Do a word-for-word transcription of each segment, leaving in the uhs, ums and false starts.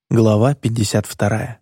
Глава пятьдесят вторая.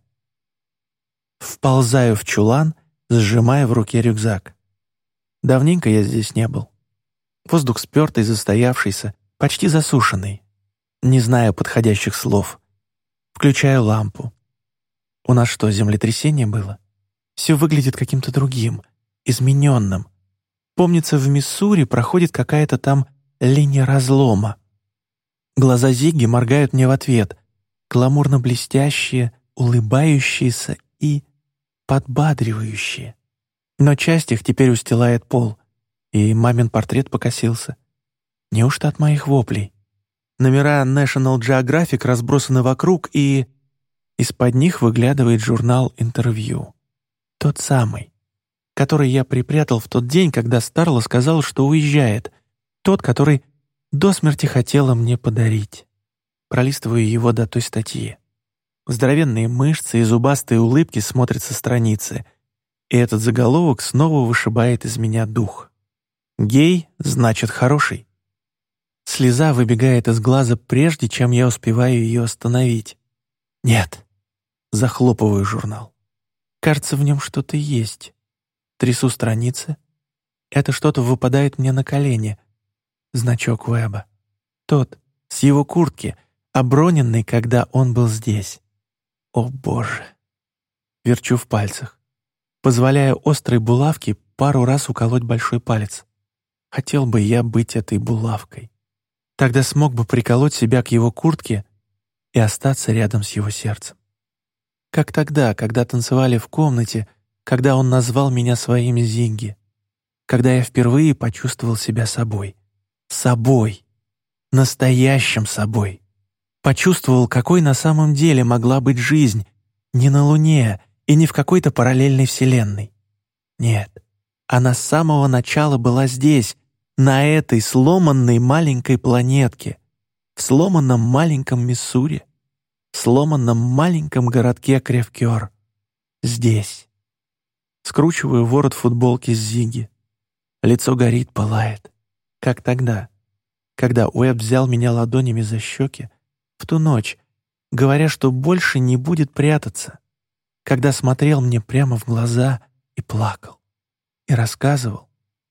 Вползаю в чулан, сжимая в руке рюкзак. Давненько я здесь не был. Воздух спёртый, застоявшийся, почти засушенный. Не знаю подходящих слов. Включаю лампу. У нас что, землетрясение было? Все выглядит каким-то другим, измененным. Помнится, в Миссури проходит какая-то там линия разлома. Глаза Зигги моргают мне в ответ, гламурно-блестящие, улыбающиеся и подбадривающие. Но часть их теперь устилает пол, и мамин портрет покосился. Неужто от моих воплей? Номера National Geographic разбросаны вокруг, и из-под них выглядывает журнал «Интервью». Тот самый, который я припрятал в тот день, когда Старла сказала, что уезжает. Тот, который до смерти хотела мне подарить. Пролистываю его до той статьи. Здоровенные мышцы и зубастые улыбки смотрят со страницы, и этот заголовок снова вышибает из меня дух. «Гей значит хороший». Слеза выбегает из глаза, прежде чем я успеваю ее остановить. Нет. Захлопываю журнал. Кажется, в нем что-то есть. Трясу страницы. Это что-то выпадает мне на колени. Значок Уэба. Тот, с его куртки, оброненный, когда он был здесь. О, Боже! Верчу в пальцах. Позволяю острой булавке пару раз уколоть большой палец. Хотел бы я быть этой булавкой. Тогда смог бы приколоть себя к его куртке и остаться рядом с его сердцем. Как тогда, когда танцевали в комнате, когда он назвал меня своим Зигги, когда я впервые почувствовал себя собой. Собой. Настоящим собой. Почувствовал, какой на самом деле могла быть жизнь, не на Луне и не в какой-то параллельной вселенной. Нет, она с самого начала была здесь, на этой сломанной маленькой планетке, в сломанном маленьком Миссури, в сломанном маленьком городке Кревкёр. Здесь. Скручиваю ворот футболки с Зигги. Лицо горит, пылает. Как тогда, когда Уэб взял меня ладонями за щеки, в ту ночь, говоря, что больше не будет прятаться, когда смотрел мне прямо в глаза и плакал, и рассказывал.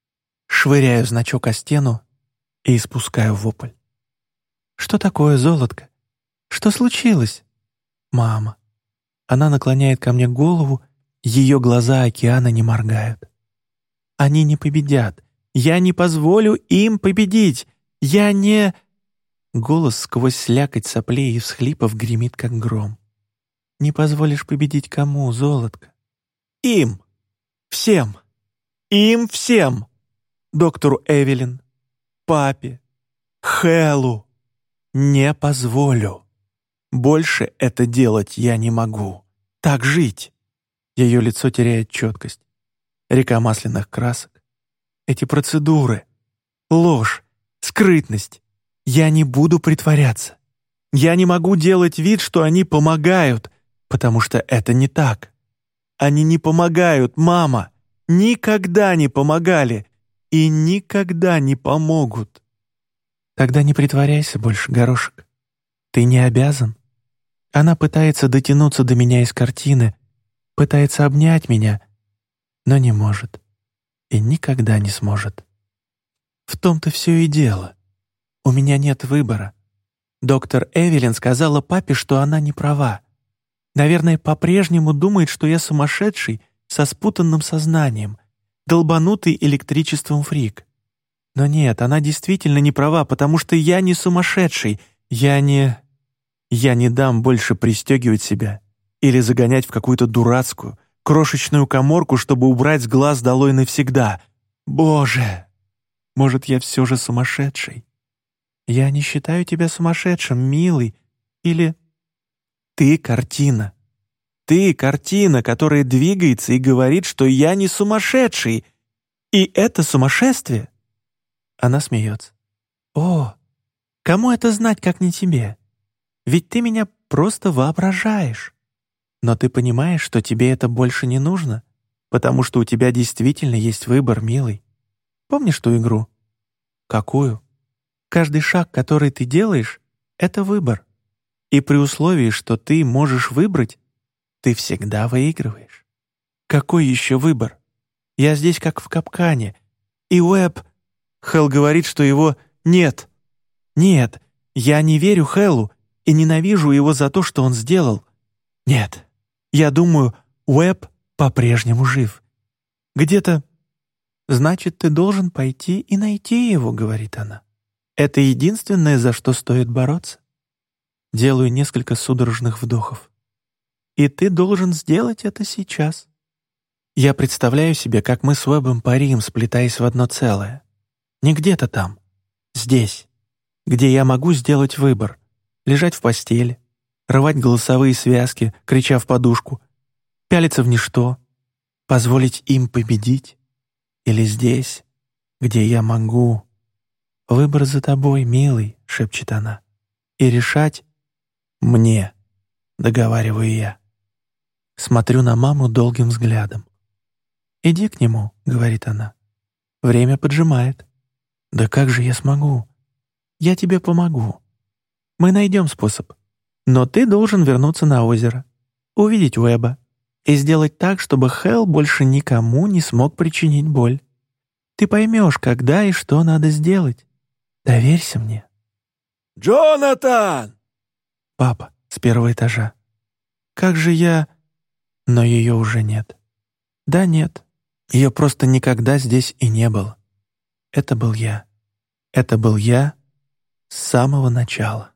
Швыряю значок о стену и испускаю вопль. «Что такое, золотко? Что случилось?» «Мама». Она наклоняет ко мне голову, ее глаза океана не моргают. «Они не победят. Я не позволю им победить. Я не...» Голос сквозь слякоть соплей и всхлипов гремит, как гром. «Не позволишь победить кому, золотко?» «Им! Всем! Им всем! Доктору Эвелин, папе, Хэллу! Не позволю! Больше это делать я не могу. Так жить!» Ее лицо теряет четкость. Река масляных красок. Эти процедуры. Ложь, скрытность. Я не буду притворяться. Я не могу делать вид, что они помогают, потому что это не так. Они не помогают, мама. Никогда не помогали и никогда не помогут. Тогда не притворяйся больше, горошек. Ты не обязан. Она пытается дотянуться до меня из картины, пытается обнять меня, но не может и никогда не сможет. В том-то все и дело. У меня нет выбора. Доктор Эвелин сказала папе, что она не права. Наверное, по-прежнему думает, что я сумасшедший со спутанным сознанием, долбанутый электричеством фрик. Но нет, она действительно не права, потому что я не сумасшедший. Я не... Я не дам больше пристегивать себя или загонять в какую-то дурацкую, крошечную каморку, чтобы убрать с глаз долой навсегда. Боже! Может, я все же сумасшедший? Я не считаю тебя сумасшедшим, милый. Или... Ты картина. Ты картина, которая двигается и говорит, что я не сумасшедший. И это сумасшествие? Она смеется. О, кому это знать, как не тебе? Ведь ты меня просто воображаешь. Но ты понимаешь, что тебе это больше не нужно, потому что у тебя действительно есть выбор, милый. Помнишь ту игру? Какую? Каждый шаг, который ты делаешь, — это выбор. И при условии, что ты можешь выбрать, ты всегда выигрываешь. Какой еще выбор? Я здесь как в капкане. И Уэбб... Хэл говорит, что его нет. Нет, я не верю Хэлу и ненавижу его за то, что он сделал. Нет, я думаю, Уэбб по-прежнему жив. Где-то... «Значит, ты должен пойти и найти его», — говорит она. «Это единственное, за что стоит бороться». Делаю несколько судорожных вдохов. «И ты должен сделать это сейчас». Я представляю себе, как мы с Уэббом парим, сплетаясь в одно целое. Не где-то там, здесь, где я могу сделать выбор, лежать в постели, рвать голосовые связки, крича в подушку, пялиться в ничто, позволить им победить. Или здесь, где я могу. «Выбор за тобой, милый», — шепчет она. «И решать мне», — договариваю я. Смотрю на маму долгим взглядом. «Иди к нему», — говорит она. «Время поджимает». «Да как же я смогу?» «Я тебе помогу. Мы найдем способ. Но ты должен вернуться на озеро, увидеть Уэбба и сделать так, чтобы Хэл больше никому не смог причинить боль. Ты поймешь, когда и что надо сделать. Доверься мне». «Джонатан!» Папа с первого этажа. «Как же я...» Но ее уже нет. Да нет, ее просто никогда здесь и не было. Это был я. Это был я с самого начала.